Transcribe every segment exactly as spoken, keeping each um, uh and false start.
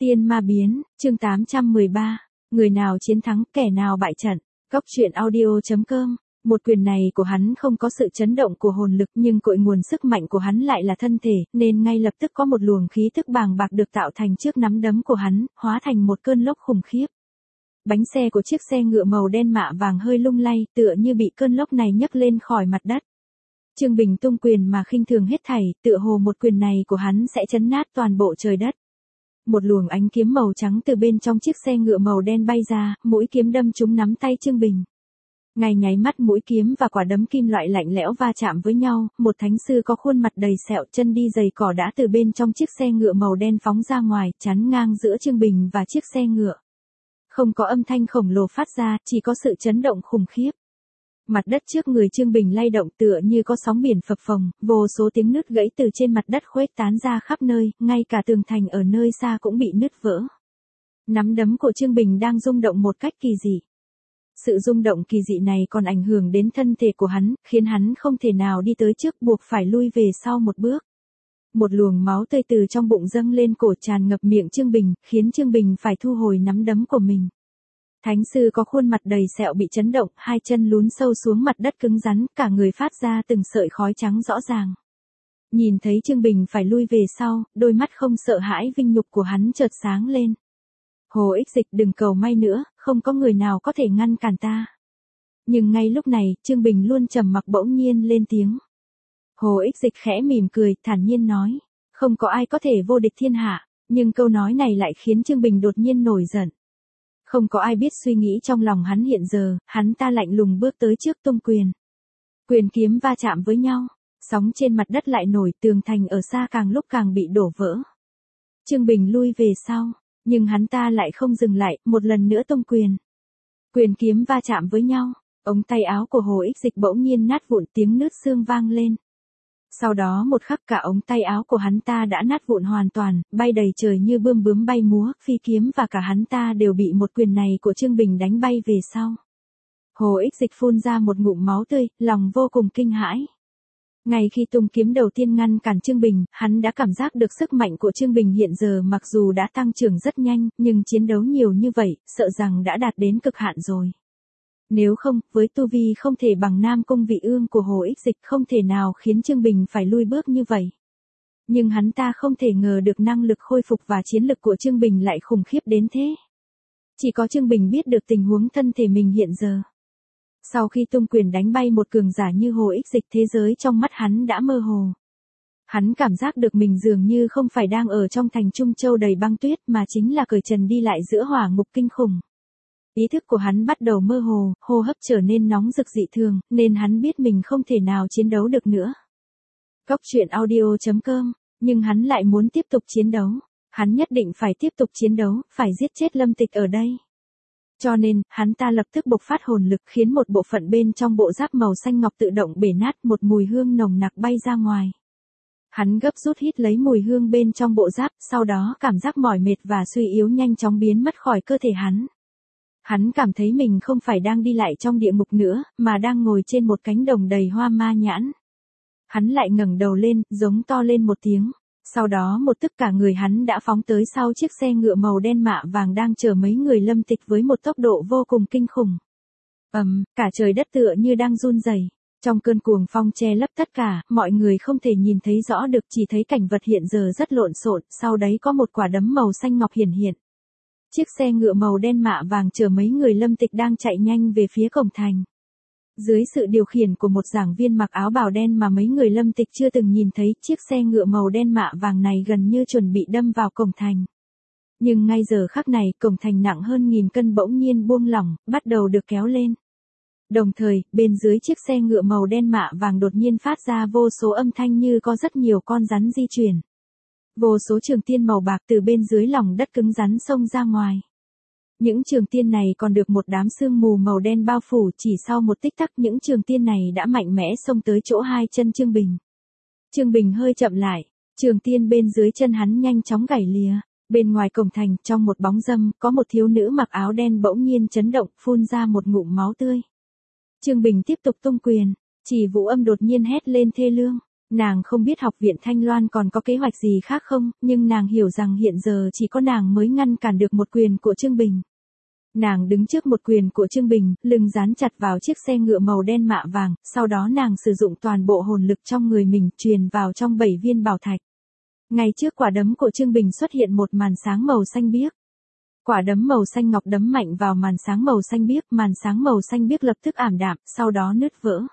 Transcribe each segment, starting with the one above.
Tiên ma biến, chương tám trăm mười ba. Người nào chiến thắng, kẻ nào bại trận. Góc truyện audio chấm com. Một quyền này của hắn không có sự chấn động của hồn lực, nhưng cội nguồn sức mạnh của hắn lại là thân thể, nên ngay lập tức có một luồng khí tức bàng bạc được tạo thành trước nắm đấm của hắn, hóa thành một cơn lốc khủng khiếp. Bánh xe của chiếc xe ngựa màu đen mạ vàng hơi lung lay, tựa như bị cơn lốc này nhấc lên khỏi mặt đất. Trương Bình tung quyền mà khinh thường hết thảy, tựa hồ một quyền này của hắn sẽ chấn nát toàn bộ trời đất. Một luồng ánh kiếm màu trắng từ bên trong chiếc xe ngựa màu đen bay ra, mũi kiếm đâm trúng nắm tay Trương Bình. Ngay nháy mắt mũi kiếm và quả đấm kim loại lạnh lẽo va chạm với nhau, một thánh sư có khuôn mặt đầy sẹo, chân đi giày cỏ đã từ bên trong chiếc xe ngựa màu đen phóng ra ngoài, chắn ngang giữa Trương Bình và chiếc xe ngựa. Không có âm thanh khổng lồ phát ra, chỉ có sự chấn động khủng khiếp. Mặt đất trước người Trương Bình lay động tựa như có sóng biển phập phồng, vô số tiếng nứt gãy từ trên mặt đất khuếch tán ra khắp nơi, ngay cả tường thành ở nơi xa cũng bị nứt vỡ. Nắm đấm của Trương Bình đang rung động một cách kỳ dị. Sự rung động kỳ dị này còn ảnh hưởng đến thân thể của hắn, khiến hắn không thể nào đi tới trước, buộc phải lui về sau một bước. Một luồng máu tươi từ trong bụng dâng lên cổ tràn ngập miệng Trương Bình, khiến Trương Bình phải thu hồi nắm đấm của mình. Thánh sư có khuôn mặt đầy sẹo bị chấn động, hai chân lún sâu xuống mặt đất cứng rắn, cả người phát ra từng sợi khói trắng rõ ràng. Nhìn thấy Trương Bình phải lui về sau, đôi mắt không sợ hãi vinh nhục của hắn chợt sáng lên. Hồ Ích Dịch, đừng cầu may nữa, không có người nào có thể ngăn cản ta. Nhưng ngay lúc này, Trương Bình luôn trầm mặc bỗng nhiên lên tiếng. Hồ Ích Dịch khẽ mỉm cười, thản nhiên nói, không có ai có thể vô địch thiên hạ, nhưng câu nói này lại khiến Trương Bình đột nhiên nổi giận. Không có ai biết suy nghĩ trong lòng hắn hiện giờ, hắn ta lạnh lùng bước tới trước tung quyền. Quyền kiếm va chạm với nhau, sóng trên mặt đất lại nổi, tường thành ở xa càng lúc càng bị đổ vỡ. Trương Bình lui về sau, nhưng hắn ta lại không dừng lại, một lần nữa tung quyền. Quyền kiếm va chạm với nhau, ống tay áo của Hồ Ích Dịch bỗng nhiên nát vụn, tiếng nứt xương vang lên. Sau đó một khắc cả ống tay áo của hắn ta đã nát vụn hoàn toàn, bay đầy trời như bươm bướm bay múa, phi kiếm và cả hắn ta đều bị một quyền này của Trương Bình đánh bay về sau. Hồ Ích Dịch phun ra một ngụm máu tươi, lòng vô cùng kinh hãi. Ngay khi tung kiếm đầu tiên ngăn cản Trương Bình, hắn đã cảm giác được sức mạnh của Trương Bình hiện giờ mặc dù đã tăng trưởng rất nhanh, nhưng chiến đấu nhiều như vậy, sợ rằng đã đạt đến cực hạn rồi. Nếu không, với tu vi không thể bằng Nam Cung Vị Ương của Hồ Ích Dịch không thể nào khiến Trương Bình phải lui bước như vậy. Nhưng hắn ta không thể ngờ được năng lực khôi phục và chiến lực của Trương Bình lại khủng khiếp đến thế. Chỉ có Trương Bình biết được tình huống thân thể mình hiện giờ. Sau khi tung quyền đánh bay một cường giả như Hồ Ích Dịch, thế giới trong mắt hắn đã mơ hồ. Hắn cảm giác được mình dường như không phải đang ở trong thành Trung Châu đầy băng tuyết mà chính là cởi trần đi lại giữa hỏa ngục kinh khủng. Ý thức của hắn bắt đầu mơ hồ, hô hấp trở nên nóng rực dị thường, nên hắn biết mình không thể nào chiến đấu được nữa. Góc truyện audio chấm com, nhưng hắn lại muốn tiếp tục chiến đấu. Hắn nhất định phải tiếp tục chiến đấu, phải giết chết Lâm Tịch ở đây. Cho nên, hắn ta lập tức bộc phát hồn lực khiến một bộ phận bên trong bộ giáp màu xanh ngọc tự động bể nát, một mùi hương nồng nặc bay ra ngoài. Hắn gấp rút hít lấy mùi hương bên trong bộ giáp, sau đó cảm giác mỏi mệt và suy yếu nhanh chóng biến mất khỏi cơ thể hắn. Hắn cảm thấy mình không phải đang đi lại trong địa ngục nữa, mà đang ngồi trên một cánh đồng đầy hoa ma nhãn. Hắn lại ngẩng đầu lên, giống to lên một tiếng. Sau đó một tức cả người hắn đã phóng tới sau chiếc xe ngựa màu đen mạ vàng đang chở mấy người Lâm Tịch với một tốc độ vô cùng kinh khủng. Ầm, um, cả trời đất tựa như đang run rẩy. Trong cơn cuồng phong che lấp tất cả, mọi người không thể nhìn thấy rõ được, chỉ thấy cảnh vật hiện giờ rất lộn xộn, sau đấy có một quả đấm màu xanh ngọc hiển hiện. Chiếc xe ngựa màu đen mạ vàng chở mấy người Lâm Tịch đang chạy nhanh về phía cổng thành. Dưới sự điều khiển của một giảng viên mặc áo bào đen mà mấy người Lâm Tịch chưa từng nhìn thấy, chiếc xe ngựa màu đen mạ vàng này gần như chuẩn bị đâm vào cổng thành. Nhưng ngay giờ khắc này, cổng thành nặng hơn nghìn cân bỗng nhiên buông lỏng, bắt đầu được kéo lên. Đồng thời, bên dưới chiếc xe ngựa màu đen mạ vàng đột nhiên phát ra vô số âm thanh như có rất nhiều con rắn di chuyển. Vô số trường tiên màu bạc từ bên dưới lòng đất cứng rắn xông ra ngoài. Những trường tiên này còn được một đám sương mù màu đen bao phủ, chỉ sau một tích tắc những trường tiên này đã mạnh mẽ xông tới chỗ hai chân Trương Bình. Trương Bình hơi chậm lại, trường tiên bên dưới chân hắn nhanh chóng gãy lìa. Bên ngoài cổng thành, trong một bóng râm, có một thiếu nữ mặc áo đen bỗng nhiên chấn động, phun ra một ngụm máu tươi. Trương Bình tiếp tục tung quyền, chỉ Vũ Âm đột nhiên hét lên thê lương. Nàng không biết Học viện Thanh Loan còn có kế hoạch gì khác không, nhưng nàng hiểu rằng hiện giờ chỉ có nàng mới ngăn cản được một quyền của Trương Bình. Nàng đứng trước một quyền của Trương Bình, lưng dán chặt vào chiếc xe ngựa màu đen mạ vàng, sau đó nàng sử dụng toàn bộ hồn lực trong người mình truyền vào trong bảy viên bảo thạch. Ngay trước quả đấm của Trương Bình xuất hiện một màn sáng màu xanh biếc. Quả đấm màu xanh ngọc đấm mạnh vào màn sáng màu xanh biếc, màn sáng màu xanh biếc lập tức ảm đạm, sau đó nứt vỡ.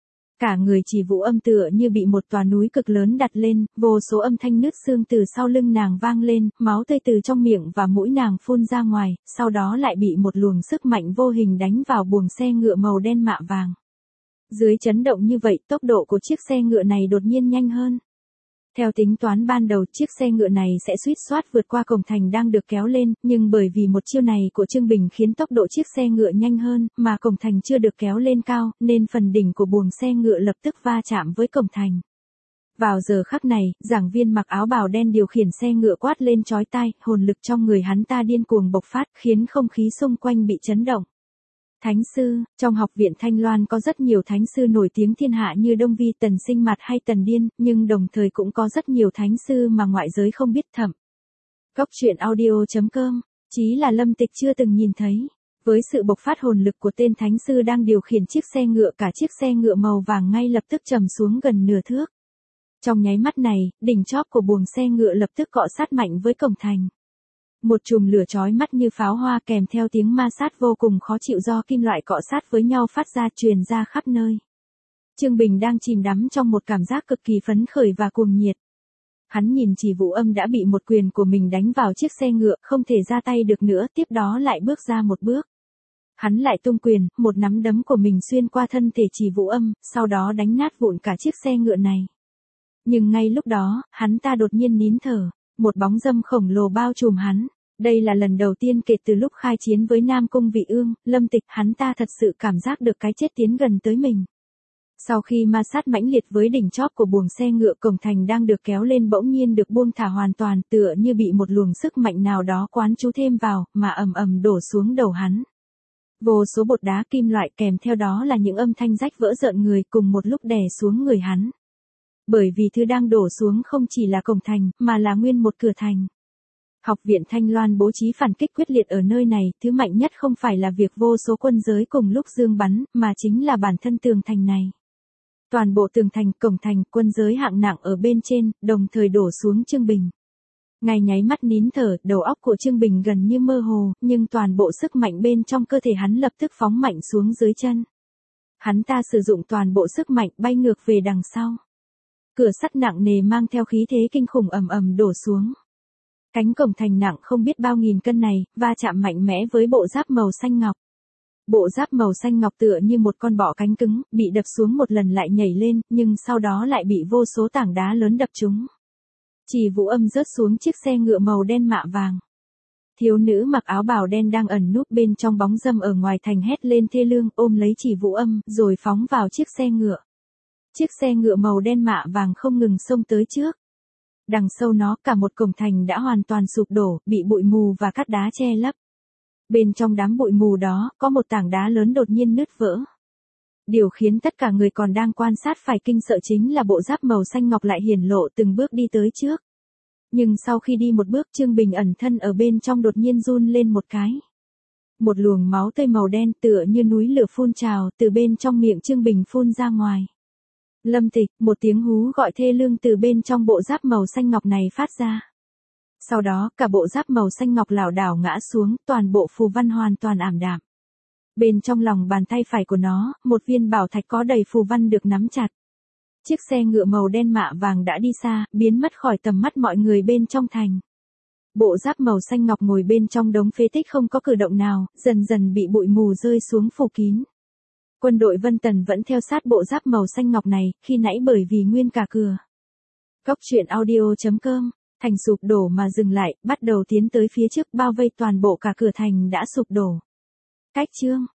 Cả người Chỉ Vũ Âm tựa như bị một tòa núi cực lớn đặt lên, vô số âm thanh nứt xương từ sau lưng nàng vang lên, máu tươi từ trong miệng và mũi nàng phun ra ngoài, sau đó lại bị một luồng sức mạnh vô hình đánh vào buồng xe ngựa màu đen mạ vàng. Dưới chấn động như vậy, tốc độ của chiếc xe ngựa này đột nhiên nhanh hơn. Theo tính toán ban đầu, chiếc xe ngựa này sẽ suýt soát vượt qua cổng thành đang được kéo lên, nhưng bởi vì một chiêu này của Trương Bình khiến tốc độ chiếc xe ngựa nhanh hơn, mà cổng thành chưa được kéo lên cao, nên phần đỉnh của buồng xe ngựa lập tức va chạm với cổng thành. Vào giờ khắc này, giảng viên mặc áo bào đen điều khiển xe ngựa quát lên chói tai, hồn lực trong người hắn ta điên cuồng bộc phát, khiến không khí xung quanh bị chấn động. Thánh sư, trong Học viện Thanh Loan có rất nhiều thánh sư nổi tiếng thiên hạ như Đông Vi, Tần Sinh Mặt hay Tần Điên, nhưng đồng thời cũng có rất nhiều thánh sư mà ngoại giới không biết thậm. Góc truyện audio chấm com, chí là Lâm Tịch chưa từng nhìn thấy. Với sự bộc phát hồn lực của tên thánh sư đang điều khiển chiếc xe ngựa, cả chiếc xe ngựa màu vàng ngay lập tức trầm xuống gần nửa thước. Trong nháy mắt này, đỉnh chóp của buồng xe ngựa lập tức cọ sát mạnh với cổng thành. Một chùm lửa chói mắt như pháo hoa kèm theo tiếng ma sát vô cùng khó chịu do kim loại cọ sát với nhau phát ra truyền ra khắp nơi. Trương Bình đang chìm đắm trong một cảm giác cực kỳ phấn khởi và cuồng nhiệt. Hắn nhìn Chỉ Vũ Âm đã bị một quyền của mình đánh vào chiếc xe ngựa, không thể ra tay được nữa, tiếp đó lại bước ra một bước. Hắn lại tung quyền, một nắm đấm của mình xuyên qua thân thể Chỉ Vũ Âm, sau đó đánh nát vụn cả chiếc xe ngựa này. Nhưng ngay lúc đó, hắn ta đột nhiên nín thở. Một bóng dâm khổng lồ bao trùm hắn. Đây là lần đầu tiên kể từ lúc khai chiến với Nam Cung Vị Ương, Lâm Tịch, hắn ta thật sự cảm giác được cái chết tiến gần tới mình. Sau khi ma sát mãnh liệt với đỉnh chóp của buồng xe ngựa, cổng thành đang được kéo lên bỗng nhiên được buông thả hoàn toàn, tựa như bị một luồng sức mạnh nào đó quán trú thêm vào, mà ầm ầm đổ xuống đầu hắn. Vô số bột đá kim loại kèm theo đó là những âm thanh rách vỡ rợn người cùng một lúc đè xuống người hắn. Bởi vì thứ đang đổ xuống không chỉ là cổng thành, mà là nguyên một cửa thành. Học viện Thanh Loan bố trí phản kích quyết liệt ở nơi này, thứ mạnh nhất không phải là việc vô số quân giới cùng lúc dương bắn, mà chính là bản thân tường thành này. Toàn bộ tường thành, cổng thành, quân giới hạng nặng ở bên trên, đồng thời đổ xuống Trương Bình. Ngay nháy mắt nín thở, đầu óc của Trương Bình gần như mơ hồ, nhưng toàn bộ sức mạnh bên trong cơ thể hắn lập tức phóng mạnh xuống dưới chân. Hắn ta sử dụng toàn bộ sức mạnh bay ngược về đằng sau. Cửa sắt nặng nề mang theo khí thế kinh khủng ầm ầm đổ xuống. Cánh cổng thành nặng không biết bao nghìn cân này, va chạm mạnh mẽ với bộ giáp màu xanh ngọc. Bộ giáp màu xanh ngọc tựa như một con bọ cánh cứng, bị đập xuống một lần lại nhảy lên, nhưng sau đó lại bị vô số tảng đá lớn đập trúng. Chỉ Vũ Âm rớt xuống chiếc xe ngựa màu đen mạ vàng. Thiếu nữ mặc áo bào đen đang ẩn núp bên trong bóng râm ở ngoài thành hét lên thê lương, ôm lấy Chỉ Vũ Âm, rồi phóng vào chiếc xe ngựa. Chiếc xe ngựa màu đen mạ vàng không ngừng xông tới trước. Đằng sau nó, cả một cổng thành đã hoàn toàn sụp đổ, bị bụi mù và cát đá che lấp. Bên trong đám bụi mù đó, có một tảng đá lớn đột nhiên nứt vỡ. Điều khiến tất cả người còn đang quan sát phải kinh sợ chính là bộ giáp màu xanh ngọc lại hiển lộ từng bước đi tới trước. Nhưng sau khi đi một bước, Trương Bình ẩn thân ở bên trong đột nhiên run lên một cái. Một luồng máu tươi màu đen tựa như núi lửa phun trào từ bên trong miệng Trương Bình phun ra ngoài. Lâm Tịch, một tiếng hú gọi thê lương từ bên trong bộ giáp màu xanh ngọc này phát ra. Sau đó, cả bộ giáp màu xanh ngọc lảo đảo ngã xuống, toàn bộ phù văn hoàn toàn ảm đạm. Bên trong lòng bàn tay phải của nó, một viên bảo thạch có đầy phù văn được nắm chặt. Chiếc xe ngựa màu đen mạ vàng đã đi xa, biến mất khỏi tầm mắt mọi người bên trong thành. Bộ giáp màu xanh ngọc ngồi bên trong đống phế tích không có cử động nào, dần dần bị bụi mù rơi xuống phủ kín. Quân đội Vân Tần vẫn theo sát bộ giáp màu xanh ngọc này, khi nãy bởi vì nguyên cả cửa. Góc truyện audio chấm com, thành sụp đổ mà dừng lại, bắt đầu tiến tới phía trước bao vây toàn bộ cả cửa thành đã sụp đổ. Cách chương